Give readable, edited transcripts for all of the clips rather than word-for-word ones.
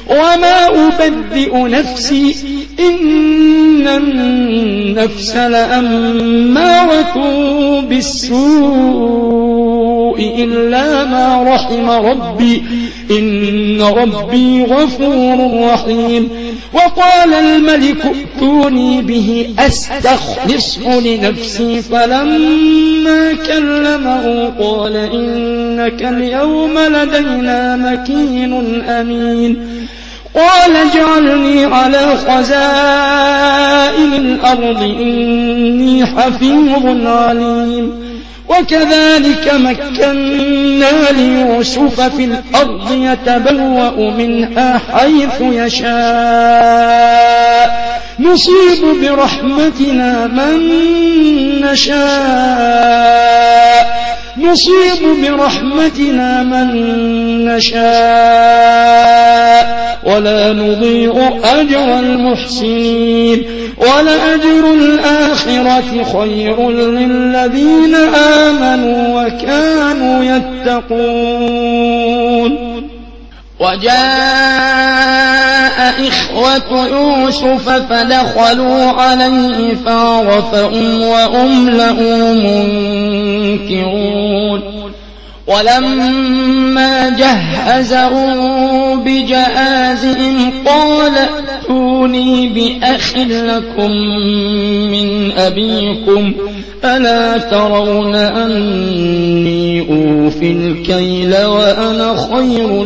وما أبدئ نفسي إن النفس لأمارة بالسوء إلا ما رحم ربي إن ربي غفور رحيم. وقال الملك ائتوني به أستخلصه لنفسي فلما كلمه قال إنك اليوم لدينا مكين أمين. قال اجعلني على خزائن الأرض إني حفيظ عليم. وكذلك مكنا ليوسف في الأرض يتبوأ منها حيث يشاء نصيب برحمتنا من نشاء ولا نضيع أجر المحسنين. ولأجر الآخرة خير للذين آمنوا وكانوا يتقون. وجاء إخوة يوسف فدخلوا عليه فعرفهم وهم له منكرون. ولما جهزوا بجهازهم قال ائتوني بأخ لكم من أبيكم ألا ترون أني أوفي الكيل وأنا خير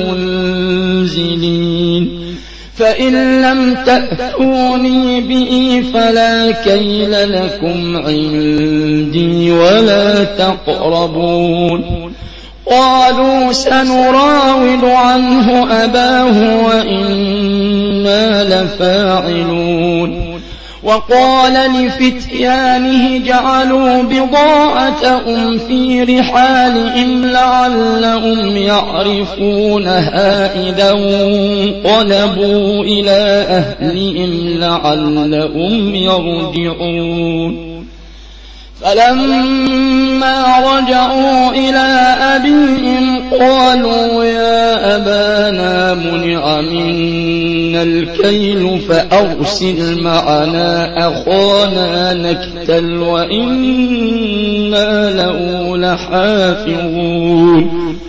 المنزلين. فإن لم تأتوني به فلا كيل لكم عندي ولا تقربون. قالوا سنراود عنه أباه وإنا لفاعلون. وقال لفتيانه جعلوا بضاعتهم في رحالهم لعلهم يعرفونها إذا انقلبوا إلى أهلهم لعلهم يرجعون. فلما رجعوا إلى أبيهم قالوا يا أبانا منع منا الكيل فأرسل معنا أخانا نكتل وإنا له لحافظون.